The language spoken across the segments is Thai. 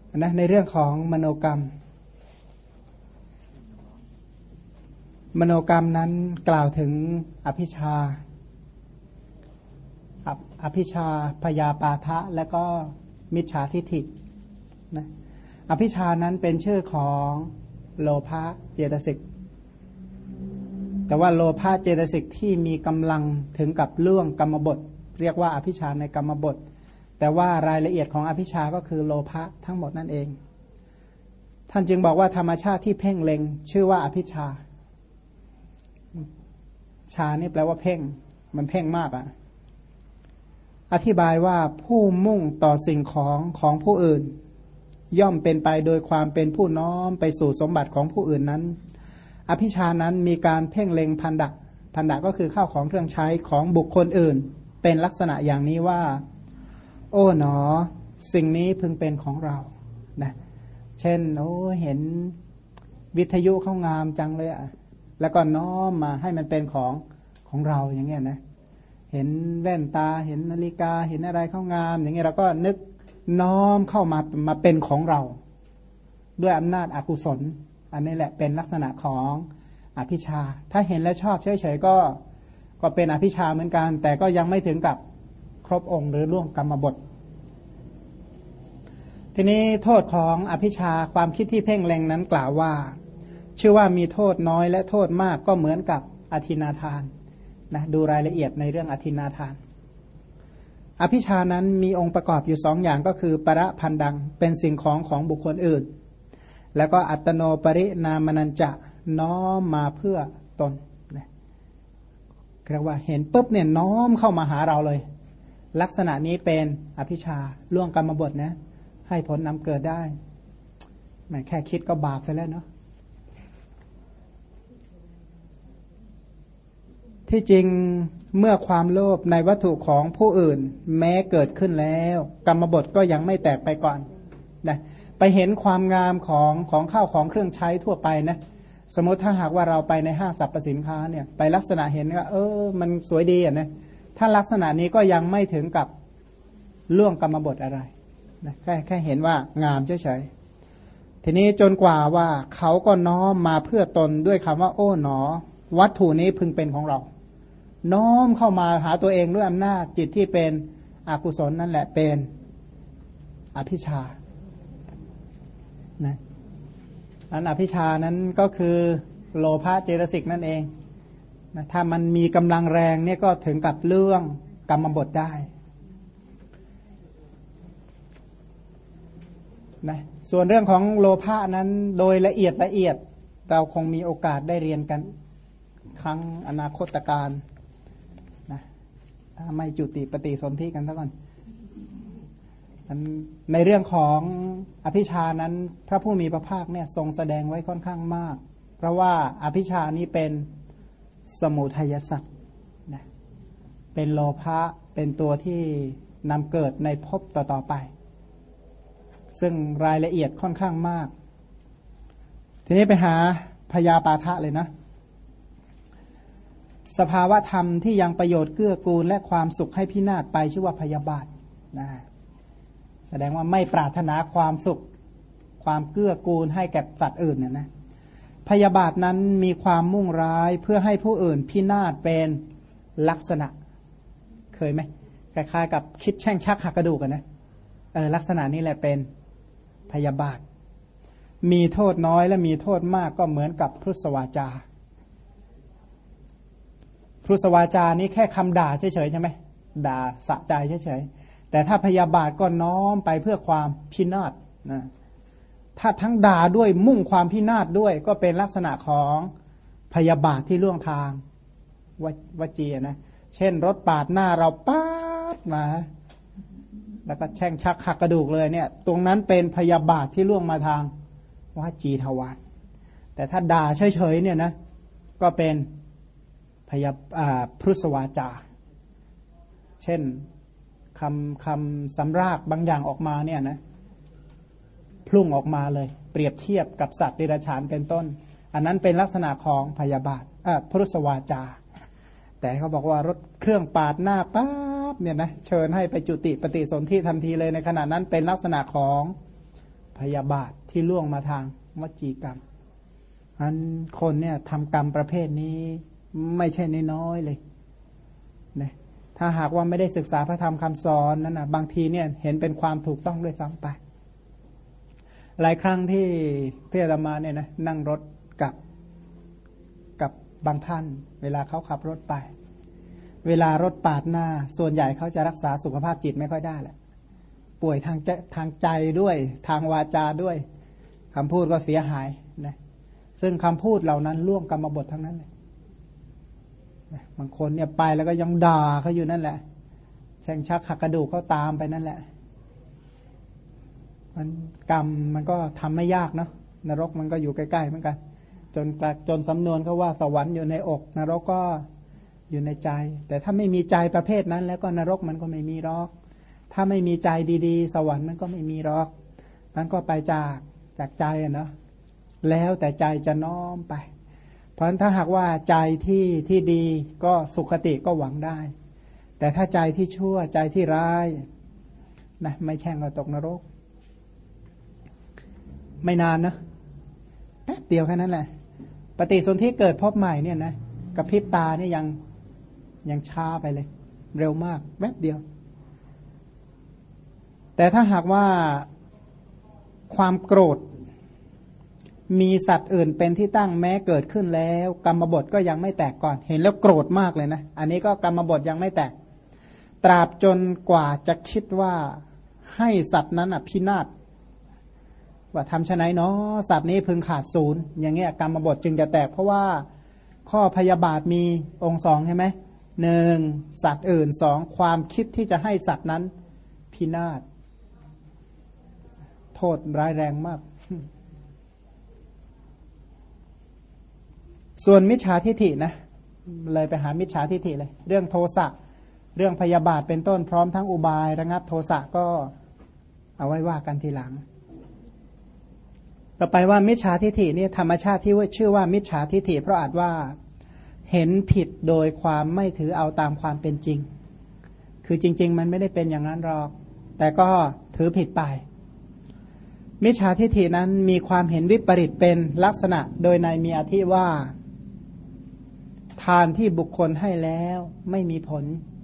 นะในเรื่องของมโนกรรมนั้นกล่าวถึงอภิชาพยาปาทะและก็มิจฉาทิฏฐินะอภิชานั้นเป็นชื่อของโลภะเจตสิกแต่ว่าโลภะเจตสิกที่มีกำลังถึงกับล่วงกรรมบทเรียกว่าอภิชาในกรรมบทแต่ว่ารายละเอียดของอภิชาก็คือโลภะทั้งหมดนั่นเองท่านจึงบอกว่าธรรมชาติที่เพ่งเล็งชื่อว่าอภิชาชานี่แปลว่าเพ่งมันเพ่งมากอธิบายว่าผู้มุ่งต่อสิ่งของผู้อื่นย่อมเป็นไปโดยความเป็นผู้น้อมไปสู่สมบัติของผู้อื่นนั้นอภิชานั้นมีการเพ่งเล็งพันดะก็คือข้าวของเครื่องใช้ของบุคคลอื่นเป็นลักษณะอย่างนี้ว่าโอ้หนอสิ่งนี้พึงเป็นของเรานะเช่นโอ้เห็นวิทยุเข้างามจังเลยแล้วก็น้อมมาให้มันเป็นของเราอย่างเงี้ยนะเห็นแว่นตาเห็นนาฬิกาเห็นอะไรเข้างามอย่างเงี้ยเราก็นึกน้อมเข้ามาเป็นของเราด้วยอำนาจอกุศลอันนี้แหละเป็นลักษณะของอภิชาถ้าเห็นแล้วชอบเฉยๆก็เป็นอภิชาเหมือนกันแต่ก็ยังไม่ถึงกับครบองค์หรือล่วงกรรมบททีนี้โทษของอภิชาความคิดที่เพ่งเล็งนั้นกล่าวว่าชื่อว่ามีโทษน้อยและโทษมากก็เหมือนกับอทินาทานนะดูรายละเอียดในเรื่องอทินาทานอภิชานั้นมีองค์ประกอบอยู่สองอย่างก็คือประพันดังเป็นสิ่งของบุคคลอื่นแล้วก็อัตโนปรินามนัญจะน้อมมาเพื่อตนนะเรียกว่าเห็นปุ๊บเนี่ยน้อมเข้ามาหาเราเลยลักษณะนี้เป็นอภิชาล่วงกรรมบทนะให้ผลนำเกิดได้แค่คิดก็บาปซะแล้วเนาะที่จริงเมื่อความโลภในวัตถุของผู้อื่นแม้เกิดขึ้นแล้วกรรมบทก็ยังไม่แตกไปก่อนนะไปเห็นความงามของข้าวของเครื่องใช้ทั่วไปนะสมมติถ้าหากว่าเราไปในห้างสรรพสินค้าเนี่ยไปลักษณะเห็นว่ามันสวยดีนะถ้าลักษณะนี้ก็ยังไม่ถึงกับล่วงกรรมบทอะไรนะแค่เห็นว่างามเฉยๆทีนี้จนกว่าว่าเขาก็น้อมมาเพื่อตนด้วยคำว่าโอ้หนอวัตถุนี้พึงเป็นของเราน้อมเข้ามาหาตัวเองด้วยอำนาจจิตที่เป็นอกุศลนั่นแหละเป็นอภิชานะอันอภิชานั้นก็คือโลภะเจตสิกนั่นเองนะถ้ามันมีกำลังแรงเนี่ยก็ถึงกับเรื่องกรรมบทได้นะส่วนเรื่องของโลภะนั้นโดยละเอียดเราคงมีโอกาสได้เรียนกันครั้งอนาคตการนะถ้าไม่จุติปฏิสนธิกันซะก่อนในเรื่องของอภิชานั้นพระผู้มีพระภาคเนี่ยทรงแสดงไว้ค่อนข้างมากเพราะว่าอภิชานี้เป็นสมุทัยสัตว์นะเป็นโลภะเป็นตัวที่นำเกิดในภพต่อไปซึ่งรายละเอียดค่อนข้างมากทีนี้ไปหาพยาปาทะเลยนะสภาวะธรรมที่ยังประโยชน์เกื้อกูลและความสุขให้พินาศไปชื่อว่าพยาบาทนะแสดงว่าไม่ปรารถนาความสุขความเกื้อกูลให้แก่สัตว์อื่นเนี่ยนะพยาบาทนั้นมีความมุ่งร้ายเพื่อให้ผู้อื่นพินาศเป็นลักษณะเคยไหมคล้ายๆกับคิดแช่งชักหักกระดูกกันนะลักษณะนี้แหละเป็นพยาบาทมีโทษน้อยและมีโทษมากก็เหมือนกับพุทธวาจาพุทธวาจานี้แค่คำด่าเฉยๆใช่ไหมด่าสะใจเฉยๆแต่ถ้าพยาบาทก็น้อมไปเพื่อความพินาศนะถ้าทั้งด่าด้วยมุ่งความพินาศด้วยก็เป็นลักษณะของพยาบาทที่ล่วงทางวจีนะเช่นรถปาดหน้าเราป๊าดมาแล้วก็แช่งชักหักกระดูกเลยเนี่ยตรงนั้นเป็นพยาบาทที่ล่วงมาทางวจีทวารแต่ถ้าด่าเฉยๆเนี่ยนะก็เป็นพุทธวาจาเช่นคำสำรากบางอย่างออกมาเนี่ยนะพุ่งออกมาเลยเปรียบเทียบกับสัตว์เดรัจฉานเป็นต้นอันนั้นเป็นลักษณะของพยาบาทพุทธวาจาแต่เขาบอกว่ารถเครื่องปาดหน้าปั๊บเนี่ยนะเชิญให้ไปจุติปฏิสนธิทันทีเลยในขณะนั้นเป็นลักษณะของพยาบาทที่ล่วงมาทางวจีกรรมอันคนเนี่ยทำกรรมประเภทนี้ไม่ใช่น้อยๆเลยนะถ้าหากว่าไม่ได้ศึกษาพระธรรมคำสอนนั้นนะบางทีเนี่ยเห็นเป็นความถูกต้องด้วยซ้ำไปหลายครั้งที่อาตมาเนี่ยนะนั่งรถกับบางท่านเวลาเขาขับรถไปเวลารถปาดหน้าส่วนใหญ่เขาจะรักษาสุขภาพจิตไม่ค่อยได้แหละป่วยทางใจด้วยทางวาจาด้วยคำพูดก็เสียหายนะซึ่งคำพูดเหล่านั้นล่วงกรรมบททั้งนั้นเลยนะบางคนเนี่ยไปแล้วก็ยังด่าเขาอยู่นั่นแหละแช่งชักหักกระดูกเขาตามไปนั่นแหละมันกรรมมันก็ทำไม่ยากเนาะนรกมันก็อยู่ใกล้ๆเหมือนกันจนสำนวนเขาว่าสวรรค์อยู่ในอกนรกก็อยู่ในใจ แต่ถ้าไม่มีใจประเภทนั้นแล้วก็นรกมันก็ไม่มีหรอกถ้าไม่มีใจดีๆสวรรค์มันก็ไม่มีหรอกมันก็ไปจากใจเนาะแล้วแต่ใจจะน้อมไปเพราะฉะนั้นถ้าหากว่าใจที่ดีก็สุขติก็หวังได้แต่ถ้าใจที่ชั่วใจที่ร้ายนะไม่แช่งก็ตกนรกไม่นานนะแป๊บเดียวแค่นั้นแหละปฏิสนธิเกิดพบใหม่เนี่ยนะกับพริบตาเนี่ยยังช้าไปเลยเร็วมากแป๊บเดียวแต่ถ้าหากว่าความโกรธมีสัตว์อื่นเป็นที่ตั้งแม้เกิดขึ้นแล้วกรรมบทก็ยังไม่แตกก่อนเห็นแล้วโกรธมากเลยนะอันนี้ก็กรรมบทยังไม่แตกตราบจนกว่าจะคิดว่าให้สัตว์นั้นพินาศว่าทำไฉนเนาะสัตว์นี้พึงขาดศูนย์อย่างเงี้ยกรรมบทจึงจะแตกเพราะว่าข้อพยาบาทมีองค์สองใช่ไหมหนึ่งสัตว์อื่นสองความคิดที่จะให้สัตว์นั้นพินาศโทษร้ายแรงมากส่วนมิจฉาทิฏฐินะเลยไปหามิจฉาทิฏฐิเลยเรื่องโทสะเรื่องพยาบาทเป็นต้นพร้อมทั้งอุบายระงับโทสะก็เอาไว้ว่ากันทีหลังต่อไปว่ามิจฉาทิฏฐินี่ธรรมชาติที่ชื่อว่ามิจฉาทิฏฐิเพราะอาจว่าเห็นผิดโดยความไม่ถือเอาตามความเป็นจริงคือจริงๆมันไม่ได้เป็นอย่างนั้นหรอกแต่ก็ถือผิดไปมิจฉาทิฏฐินั้นมีความเห็นวิปริตเป็นลักษณะโดยในมีอธิว่าทานที่บุคคลให้แล้วไม่มีผล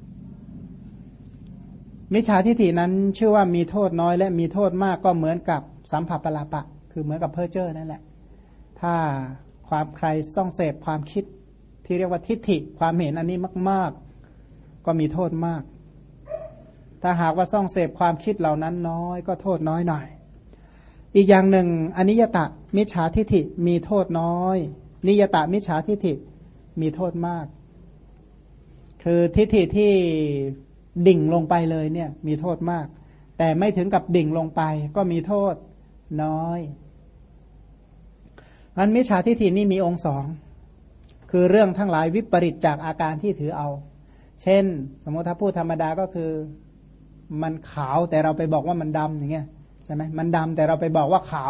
มิจฉาทิฏฐินั้นชื่อว่ามีโทษน้อยและมีโทษมากก็เหมือนกับสัมผัสปลาปะคือเหมือนกับเพ้อเจ้อนั่นแหละถ้าความใครส่องเสพความคิดที่เรียกว่าทิฏฐิความเห็นอันนี้มากๆก็มีโทษมากถ้าหากว่าส่องเสพความคิดเหล่านั้นน้อยก็โทษน้อยหน่อยอีกอย่างหนึ่งอนิยตะมิจฉาทิฏฐิมีโทษน้อยนิยตะมิจฉาทิฏฐิมีโทษมากคือทิฏฐิที่ดิ่งลงไปเลยเนี่ยมีโทษมากแต่ไม่ถึงกับดิ่งลงไปก็มีโทษน้อยอันมิจฉาทิฏฐินี่มีองค์สองคือเรื่องทั้งหลายวิปริตจากอาการที่ถือเอาเช่นสมมติถ้าพูดธรรมดาก็คือมันขาวแต่เราไปบอกว่ามันดำอย่างเงี้ยใช่ไหมมันดำแต่เราไปบอกว่าขาว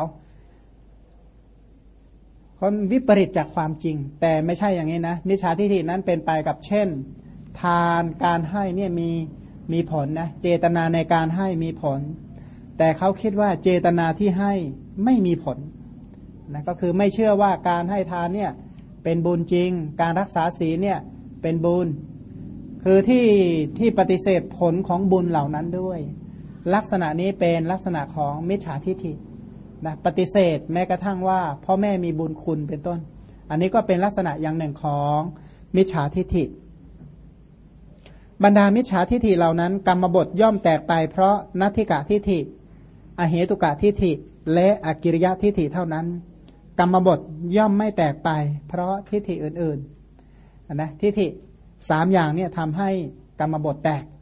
คนวิปริตจากความจริงแต่ไม่ใช่อย่างนี้นะมิจฉาทิฏฐินั้นเป็นไปกับเช่นทานการให้เนี่ยมีผลนะเจตนาในการให้มีผลแต่เขาคิดว่าเจตนาที่ให้ไม่มีผลนะก็คือไม่เชื่อว่าการให้ทานเนี่ยเป็นบุญจริงการรักษาศีลเนี่ยเป็นบุญคือที่ปฏิเสธผลของบุญเหล่านั้นด้วยลักษณะนี้เป็นลักษณะของมิจฉาทิฏฐินะปฏิเสธแม้กระทั่งว่าพ่อแม่มีบุญคุณเป็นต้นอันนี้ก็เป็นลักษณะอย่างหนึ่งของมิจฉาทิฏฐิบรรดามิจฉาทิฏฐิเหล่านั้นกรรมบทย่อมแตกไปเพราะนัตถิกะทิฏฐิอเหตุกะทิฏฐิและอกิริยะทิฏฐิเท่านั้นกรรมบทย่อมไม่แตกไปเพราะทิฏฐิอื่นๆนะทิฏฐิสามอย่างเนี่ยทำให้กรรมบทแตก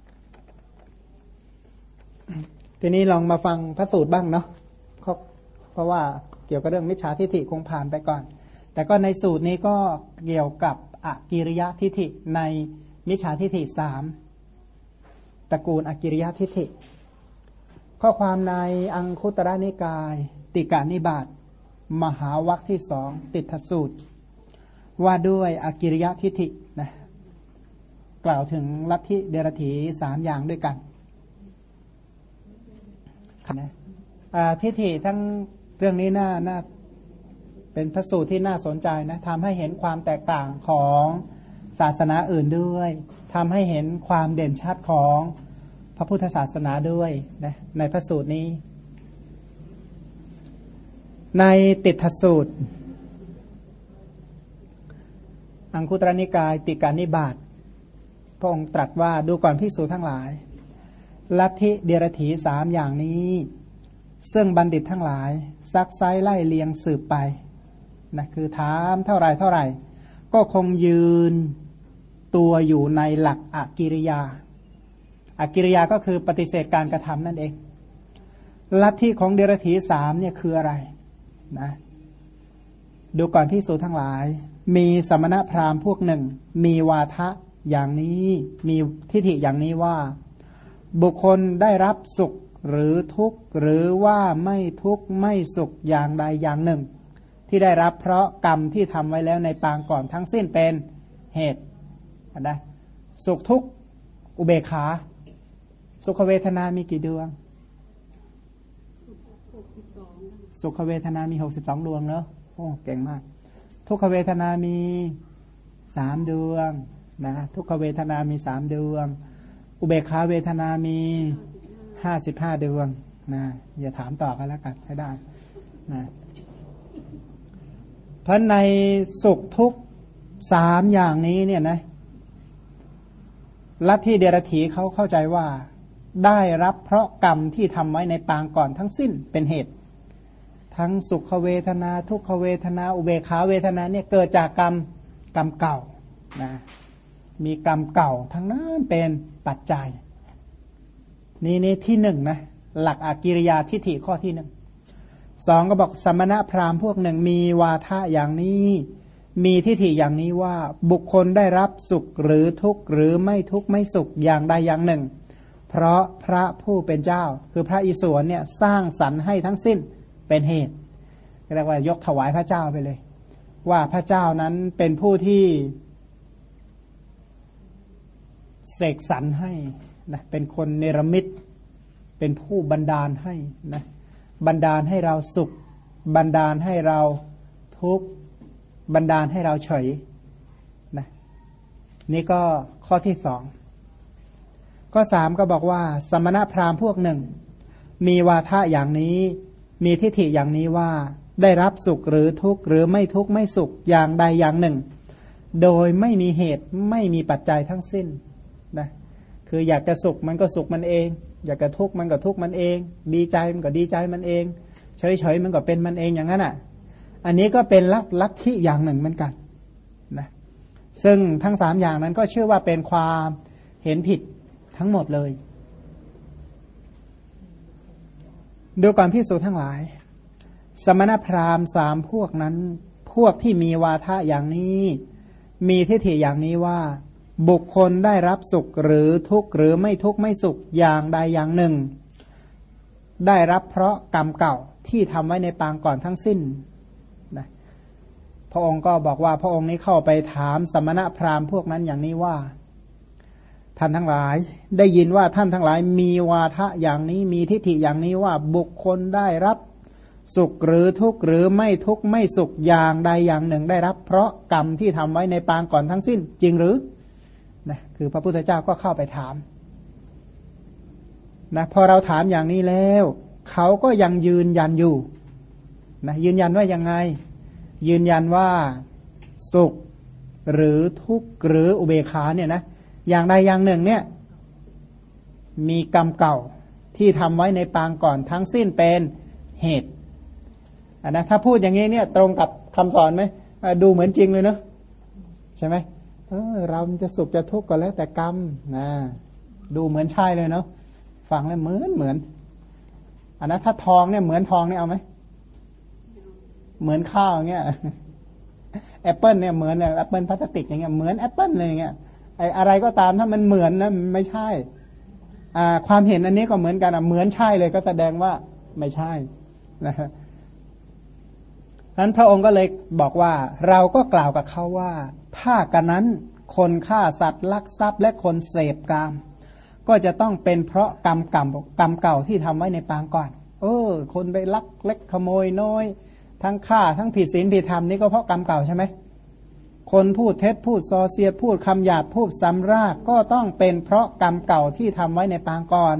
ทีนี้ลองมาฟังพระสูตรบ้างเนาะเพราะว่าเกี่ยวกับเรื่องมิจฉาทิฏฐิคงผ่านไปก่อนแต่ก็ในสูตรนี้ก็เกี่ยวกับอกิริยะทิฏฐิในมิจฉาทิฏฐิ3ตระกูลอกิริยะทิฏฐิข้อความในอังคุตรนิกายติกานิบาตมหาวรรคที่2ติฏฐสูตรว่าด้วยอกิริยะทิฏฐินะกล่าวถึงลัทธิเดรัจฉี3อย่างด้วยกันนะทิฏฐิทั้งเรื่องนี้น่าเป็นพระสูตรที่น่าสนใจนะทำให้เห็นความแตกต่างของศาสนาอื่นด้วยทำให้เห็นความเด่นชัดของพระพุทธศาสนาด้วยนะในพระสูตรนี้ในติฏฐสูตรอังคุตรนิกายติกานิบาตพระองค์ตรัสว่าดูก่อนภิกษุทั้งหลายลัทธิเดรัจฉีสามอย่างนี้ซึ่งบัณฑิตทั้งหลายซักไซไล่เลียงสืบไปนะคือถามเท่าไรก็คงยืนตัวอยู่ในหลักอกิริยาอกิริยาก็คือปฏิเสธการกระทำนั่นเองลัทธิของเดรัจฉีสามเนี่ยคืออะไรนะดูก่อนภิกษุทั้งหลายมีสมณพราหมณ์พวกหนึ่งมีวาทะอย่างนี้มีทิฏฐิอย่างนี้ว่าบุคคลได้รับสุขหรือทุกข์หรือว่าไม่ทุกข์ไม่สุขอย่างใดอย่างหนึ่งที่ได้รับเพราะกรรมที่ทำไว้แล้วในปางก่อนทั้งสิ้นเป็นเหตุนะสุขทุกข์อุเบกขาสุขเวทนามีกี่ดวงสุขเวทนามี62ดวงเนอะโอ้เก่งมากทุกขเวทนามี3ดวงนะทุกขเวทนามี3ดวงอุเบกขาเวทนามี55ดวงนะอย่าถามต่อกันแล้วกันใช้ได้นะเพราะในสุขทุกข์3อย่างนี้เนี่ยนะลัทธิเดรัจฉีเขาเข้าใจว่าได้รับเพราะกรรมที่ทำไว้ในปางก่อนทั้งสิ้นเป็นเหตุทั้งสุขเวทนาทุกขเวทนาอุเบกขาเวทนาเนี่ยเกิดจากกรรมเก่านะมีกรรมเก่าทั้งนั้นเป็นปัจจัยนี่ที่หนึ่งนะหลักอกิริยาทิฏฐิข้อที่หนึ่งสองก็บอกสมณพราหมณ์พวกหนึ่งมีวาทะอย่างนี้มีทิฏฐิอย่างนี้ว่าบุคคลได้รับสุขหรือทุกข์หรือไม่ทุกข์ไม่สุขอย่างใดอย่างหนึ่งเพราะพระผู้เป็นเจ้าคือพระอิศวรเนี่ยสร้างสรรค์ให้ทั้งสิ้นเป็นเหตุเรียกว่ายกถวายพระเจ้าไปเลยว่าพระเจ้านั้นเป็นผู้ที่เสกสรรให้นะเป็นคนเนรมิตเป็นผู้บันดาลให้นะบันดาลให้เราสุขบันดาลให้เราทุกข์บันดาลให้เราเฉยนะนี่ก็ข้อที่สองข้อสามก็บอกว่าสมณพราหมณ์พวกหนึ่งมีวาทะอย่างนี้มีทิฏฐิอย่างนี้ว่าได้รับสุขหรือทุกข์หรือไม่ทุกข์ไม่สุขอย่างใดอย่างหนึ่งโดยไม่มีเหตุไม่มีปัจจัยทั้งสิ้นนะคืออยากจะสุขมันก็สุขมันเองอยากจะทุกข์มันก็ทุกข์มันเองดีใจมันก็ดีใจมันเองเฉยๆมันก็เป็นมันเองอย่างนั้นอ่ะอันนี้ก็เป็นลัทธิอย่างหนึ่งเหมือนกันนะซึ่งทั้ง3อย่างนั้นก็เชื่อว่าเป็นความเห็นผิดทั้งหมดเลยดูก่อนภิกษุทั้งหลายสมณพราหมณ์3พวกนั้นพวกที่มีวาทะอย่างนี้มีทิฏฐิอย่างนี้ว่าบุคคลได้รับสุขหรือทุกข์หรือไม่ทุกข์ไม่สุขอย่างใดอย่างหนึ่งได้รับเพราะกรรมเก่าที่ทำไว้ในปางก่อนทั้งสิ้นนะพระองค์ก็บอกว่าพระองค์นี้เข้าไปถามสมณพราหมณ์พวกนั้นอย่างนี้ว่าท่านทั้งหลายได้ยินว่าท่านทั้งหลายมีวาทะอย่างนี้มีทิฏฐิอย่างนี้ว่าบุคคลได้รับสุขหรือทุกข์หรือไม่ทุกข์ไม่สุขอย่างใดอย่างหนึ่งได้รับเพราะกรรมที่ทำไว้ในปางก่อนทั้งสิ้นจริงหรือนะคือพระพุทธเจ้าก็เข้าไปถามนะพอเราถามอย่างนี้แล้วเขาก็ยังยืนยันอยู่นะยืนยันว่ายังไงยืนยันว่าสุขหรือทุกข์หรืออุเบกขาเนี่ยนะอย่างใดอย่างหนึ่งเนี่ยมีกรรมเก่าที่ทำไว้ในปางก่อนทั้งสิ้นเป็นเหตุนะถ้าพูดอย่างนี้เนี่ยตรงกับคำสอนไหมดูเหมือนจริงเลยเนาะใช่ไหมเราจะสุขจะทุกข์ก็แล้วแต่กรรมนะดูเหมือนใช่เลยเนาะฟังแล้วเหมือนอันนั้นถ้าทองเนี่ยเหมือนทองเนี่ยเอาไหมเหมือนข้าวเงี้ยแอปเปิลเนี่ยเหมือนแอปเปิลพลาสติกอย่างเงี้ยเหมือนแอปเปิลเลยเงี้ยอะไรก็ตามถ้ามันเหมือนนะไม่ใช่ความเห็นอันนี้ก็เหมือนกันเหมือนใช่เลยก็แสดงว่าไม่ใช่นะฮะนั้นพระองค์ก็เลยบอกว่าเราก็กล่าวกับเขาว่าถ้ากันนั้นคนฆ่าสัตว์ลักทรัพย์และคนเสพกามก็จะต้องเป็นเพราะกรรมเก่าที่ทำไว้ในปางก่อนคนไปลักเล็กขโมยน้อยทั้งฆ่าทั้งผิดศีลผิดธรรมนี่ก็เพราะกรรมเก่าใช่ไหมคนพูดเท็จพูดส่อเสียดพูดคำหยาบพูดซ้ำรากก็ต้องเป็นเพราะกรรมเก่าที่ทำไว้ในปางก่อน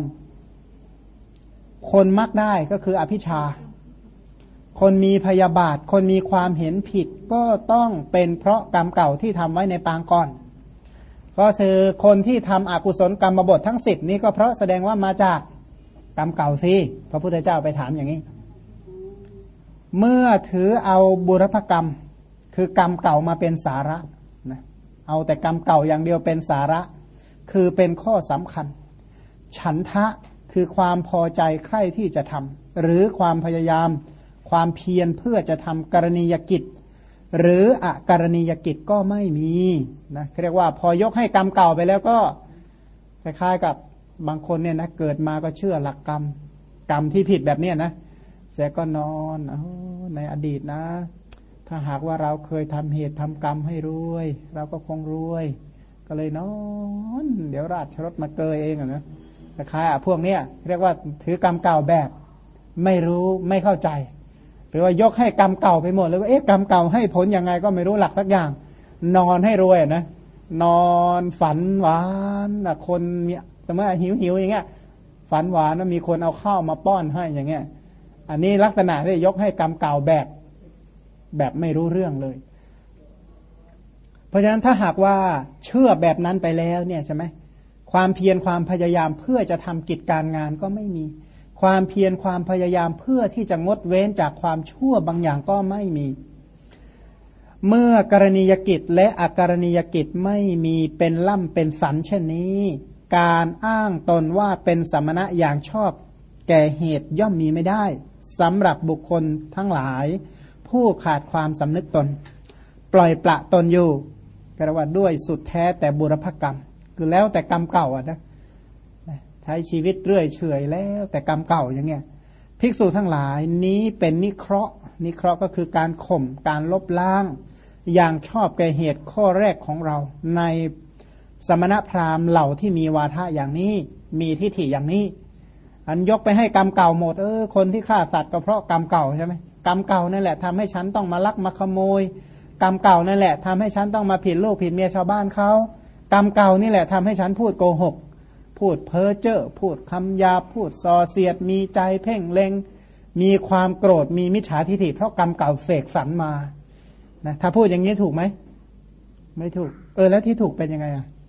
คนมักได้ก็คืออภิชาคนมีพยาบาทคนมีความเห็นผิดก็ต้องเป็นเพราะกรรมเก่าที่ทำไว้ในปางก่อนก็คือคนที่ทำอกุศลกรรมบททั้ง10นี้ก็เพราะแสดงว่ามาจากกรรมเก่าสิพระพุทธเจ้าไปถามอย่างนี้เมื่อถือเอาบุรพกรรมคือกรรมเก่ามาเป็นสาระนะเอาแต่กรรมเก่าอย่างเดียวเป็นสาระคือเป็นข้อสำคัญฉันทะคือความพอใจใคร่ที่จะทำหรือความพยายามความเพียรเพื่อจะทำกรณียกิจหรืออกรณียกิจก็ไม่มีนะเรียกว่าพอยกให้กรรมเก่าไปแล้วก็คล้ายๆกับบางคนเนี่ยนะเกิดมาก็เชื่อหลักกรรมกรรมที่ผิดแบบเนี้ยนะเสียก็นอนในอดีตนะถ้าหากว่าเราเคยทำเหตุทำกรรมให้รวยเราก็คงรวยก็เลยนอนเดี๋ยวราชรถมาเกยเองนะคล้ายๆพวกเนี้ยเรียกว่าถือกรรมเก่าแบบไม่รู้ไม่เข้าใจหรือว่ายกให้กรรมเก่าไปหมดเลยว่ากรรมเก่าให้ผลยังไงก็ไม่รู้หลักสักอย่างนอนให้รวยนะนอนฝันหวานคนมีสมมติหิวอย่างเงี้ยฝันหวานว่ามีคนเอาข้าวมาป้อนให้อย่างเงี้ยอันนี้ลักษณะที่ยกให้กรรมเก่าแบบไม่รู้เรื่องเลยเพราะฉะนั้นถ้าหากว่าเชื่อแบบนั้นไปแล้วเนี่ยใช่ไหมความเพียรความพยายามเพื่อจะทำกิจการงานก็ไม่มีความเพียรความพยายามเพื่อที่จะงดเว้นจากความชั่วบางอย่างก็ไม่มีเมื่อกรณียกิจและอกรณียกิจไม่มีเป็นล่ำเป็นสันเช่นนี้การอ้างตนว่าเป็นสมณะอย่างชอบแก่เหตุย่อมมีไม่ได้สำหรับบุคคลทั้งหลายผู้ขาดความสำนึกตนปล่อยปละตนอยู่กระว่าด้วยสุดแท้แต่บุรพกรรมคือแล้วแต่กรรมเก่านะใช้ชีวิตเรื่อยเฉยแล้วแต่กรรมเก่าอย่างเงี้ยภิกษุทั้งหลายนี้เป็นนิเคราะห์ก็คือการข่มการลบล้างอย่างชอบแก่เหตุข้อแรกของเราในสมณพราหมณ์เหล่าที่มีวาทะอย่างนี้มีทิฏฐิอย่างนี้อันยกไปให้กรรมเก่าหมดคนที่ฆ่าสัตว์ก็เพราะกรรมเก่าใช่ไหมกรรมเก่านั่นแหละทำให้ฉันต้องมาลักมาขโมยกรรมเก่านั่นแหละทำให้ฉันต้องมาผิดลูกผิดเมียชาวบ้านเขากรรมเก่านี่แหละทำให้ฉันพูดโกหกพูดเพ้อเจ้อพูดคำหยาบพูดส่อเสียดมีใจเพ่งเล็งมีความโกรธมีมิจฉาทิฏฐิเพราะกรรมเก่าเสกสรรมานะถ้าพูดอย่างนี้ถูกไหมไม่ถูกแล้วที่ถูกเป็นยังไง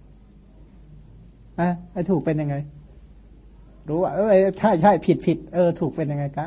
ไอ้ถูกเป็นยังไงรู้ว่าใช่ผิดถูกเป็นยังไงกะ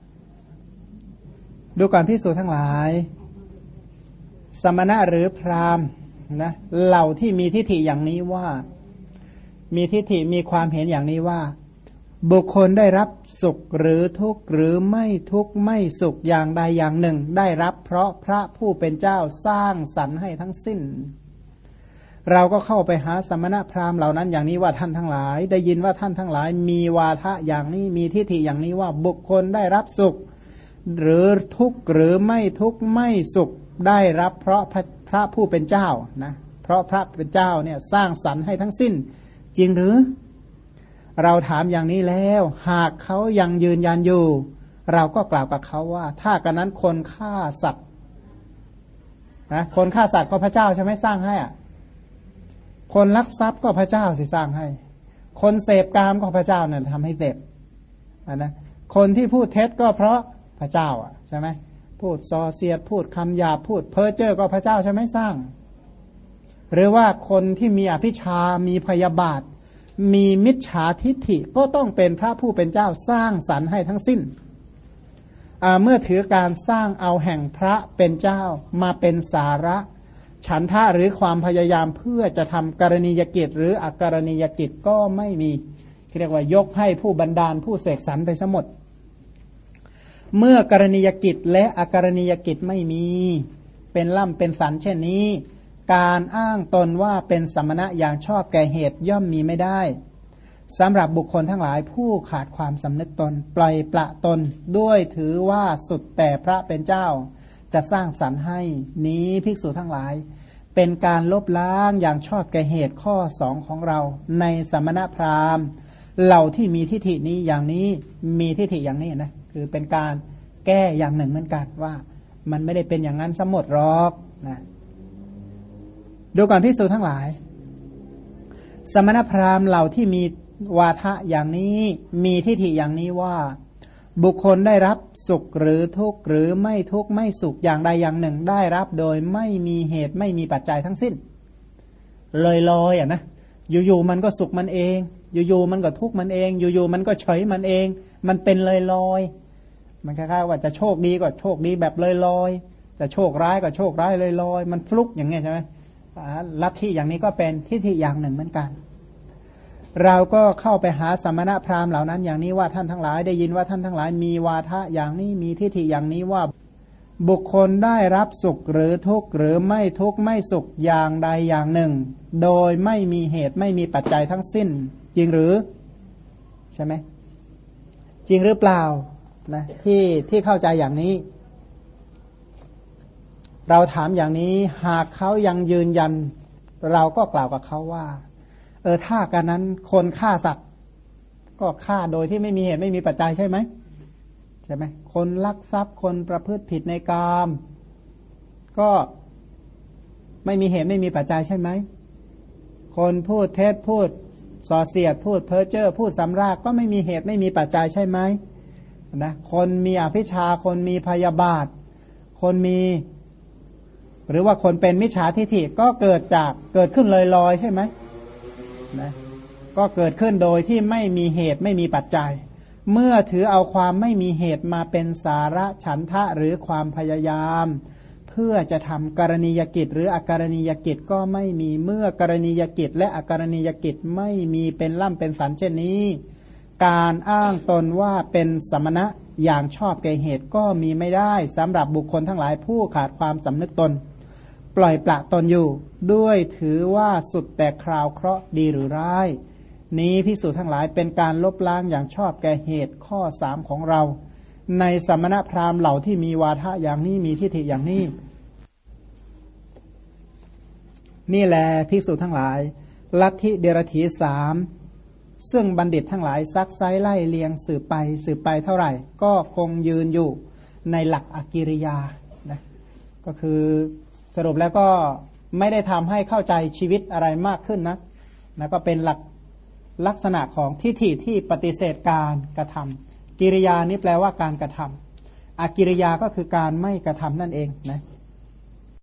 ดูก่อนภิกษุทั้งหลายสมณะหรือพราหมณ์นะเหล่าที่มีทิฏฐิอย่างนี้ว่ามีทิฏฐิมีความเห็นอย่างนี้ว่าบุคคลได้รับสุขหรือทุกข์หรือไม่ทุกข์ไม่สุขอย่างใดอย่างหนึ่งได้รับเพราะพระผู้เป็นเจ้าสร้างสรรค์ให้ทั้งสิ้นเราก็เข้าไปหาสมณพราหมณ์เหล่านั้นอย่างนี้ว่าท่านทั้งหลายได้ยินว่าท่านทั้งหลายมีวาทะอย่างนี้มีทิฏฐิอย่างนี้ว่าบุคคลได้รับสุขหรือทุกข์หรือไม่ทุกข์ไม่สุขได้รับเพราะพระผู้เป็นเจ้านะเพราะพระเป็นเจ้าเนี่ยสร้างสรรค์ให้ทั้งสิ้นจริงหรือเราถามอย่างนี้แล้วหากเขายังยืนยันอยู่เราก็กล่าวกับเขาว่าถ้ากันนั้นคนฆ่าสัตว์นะคนฆ่าสัตว์ก็พระเจ้าใช่ไหมสร้างให้คนลักทรัพย์ก็พระเจ้าสิสร้างให้คนเสพกามก็พระเจ้าเนี่ยทำให้เสพนะคนที่พูดเท็จก็เพราะพระเจ้าใช่ไหมพูดส่อเสียดพูดคำหยาบพูดเพ้อเจ้อก็พระเจ้าใช่ไหมสร้างหรือว่าคนที่มีอภิชามีพยาบาทมีมิจฉาทิฏฐิก็ต้องเป็นพระผู้เป็นเจ้าสร้างสรรค์ให้ทั้งสิ้นเมื่อถือการสร้างเอาแห่งพระเป็นเจ้ามาเป็นสาระฉันทะหรือความพยายามเพื่อจะทำกรณียกิจหรืออกรณียกิจก็ไม่มีเรียกว่ายกให้ผู้บันดาลผู้เสกสรรไปซะหมดเมื่อกรณียกิจและอกรณียกิจไม่มีเป็นล่ำเป็นสันเช่นนี้การอ้างตนว่าเป็นสมณะอย่างชอบแก่เหตุย่อมมีไม่ได้สำหรับบุคคลทั้งหลายผู้ขาดความสำนึกตนปล่อยปละตนด้วยถือว่าสุดแต่พระเป็นเจ้าจะสร้างสรรค์ให้นี้ภิกษุทั้งหลายเป็นการลบล้างอย่างชอบแก่เหตุข้อ2ของเราในสมณพราหมณ์เหล่าที่มีทิฏฐินี้อย่างนี้มีทิฏฐิอย่างนี้นะคือเป็นการแก้อย่างหนึ่งเหมือนกันว่ามันไม่ได้เป็นอย่างนั้นสมหมดหรอกนะดูก่อนภิกษุทั้งหลายสมณพราหมณ์เหล่าที่มีวาทะอย่างนี้มีทิฏฐิอย่างนี้ว่าบุคคลได้รับสุขหรือทุกข์หรือไม่ทุกข์ไม่สุขอย่างใดอย่างหนึ่งได้รับโดยไม่มีเหตุไม่มีปัจจัยทั้งสิ้นลอยๆนะอยู่ๆมันก็สุขมันเองอยู่ๆมันก็ทุกข์มันเองอยู่ๆมันก็เฉยมันเองมันเป็นลอยๆมันคล้ายๆว่าจะโชคดีก็โชคดีแบบลอยๆจะโชคร้ายก็โชคร้ายลอยๆมันฟลุกอย่างเงี้ยใช่ไหมลัทธิอย่างนี้ก็เป็นทิฏฐิอย่างหนึ่งเหมือนกันเราก็เข้าไปหาสมณพราหมณ์เหล่านั้นอย่างนี้ว่าท่านทั้งหลายได้ยินว่าท่านทั้งหลายมีวาทะอย่างนี้มีทิฏฐิอย่างนี้ว่าบุคคลได้รับสุขหรือทุกข์หรือไม่ทุกข์ไม่สุขอย่างใดอย่างหนึ่งโดยไม่มีเหตุไม่มีปัจจัยทั้งสิ้นจริงหรือใช่ไหมจริงหรือเปล่านะที่เข้าใจอย่างนี้เราถามอย่างนี้หากเขายังยืนยันเราก็กล่าวกับเขาว่าถ้ากันนั้นคนฆ่าสัตว์ก็ฆ่าโดยที่ไม่มีเหตุไม่มีปัจจัยใช่ไหมใช่ไหมคนลักทรัพย์คนประพฤติผิดในกามก็ไม่มีเหตุไม่มีปัจจัยใช่ไหมคนพูดเท็จพูดส่อเสียดพูดเพ้อเจ้อพูดสำราญก็ไม่มีเหตุไม่มีปัจจัยใช่ไหมนะคนมีอภิชาคนมีพยาบาทคนมีหรือว่าคนเป็นมิจฉาทิฏฐิก็เกิดขึ้นลอยๆใช่ไหมนะก็เกิดขึ้นโดยที่ไม่มีเหตุไม่มีปัจจัยเมื่อถือเอาความไม่มีเหตุมาเป็นสาระฉันทะหรือความพยายามเพื่อจะทำกรณียกิจหรืออการณียกิจก็ไม่มีเมื่อกรณียกิจและอการณียกิจไม่มีเป็นล่ำเป็นสันเช่นนี้การอ้างตนว่าเป็นสมณะอย่างชอบแก่เหตุก็มีไม่ได้สำหรับบุคคลทั้งหลายผู้ขาดความสำนึกตนปล่อยปละตนอยู่ด้วยถือว่าสุดแต่คราวเคราะห์ดีหรือร้ายนี้ภิกษุทั้งหลายเป็นการลบล้างอย่างชอบแก่เหตุข้อ3ของเราในสมณพราหมณ์เหล่าที่มีวาทะอย่างนี้มีทิฏฐิอย่างนี้นี่แหละภิกษุทั้งหลายลัทธิเดรัจฉี3ซึ่งบัณฑิตทั้งหลายซักไซไล่เลียงสืบไปเท่าไหร่ก็คงยืนอยู่ในหลักอกิริยานะก็คือสรุปแล้วก็ไม่ได้ทำให้เข้าใจชีวิตอะไรมากขึ้นนะก็เป็นลักษณะของทิฏฐิที่ปฏิเสธการกระทำกิริยานี้แปลว่าการกระทำอกิริยาก็คือการไม่กระทำนั่นเองนะ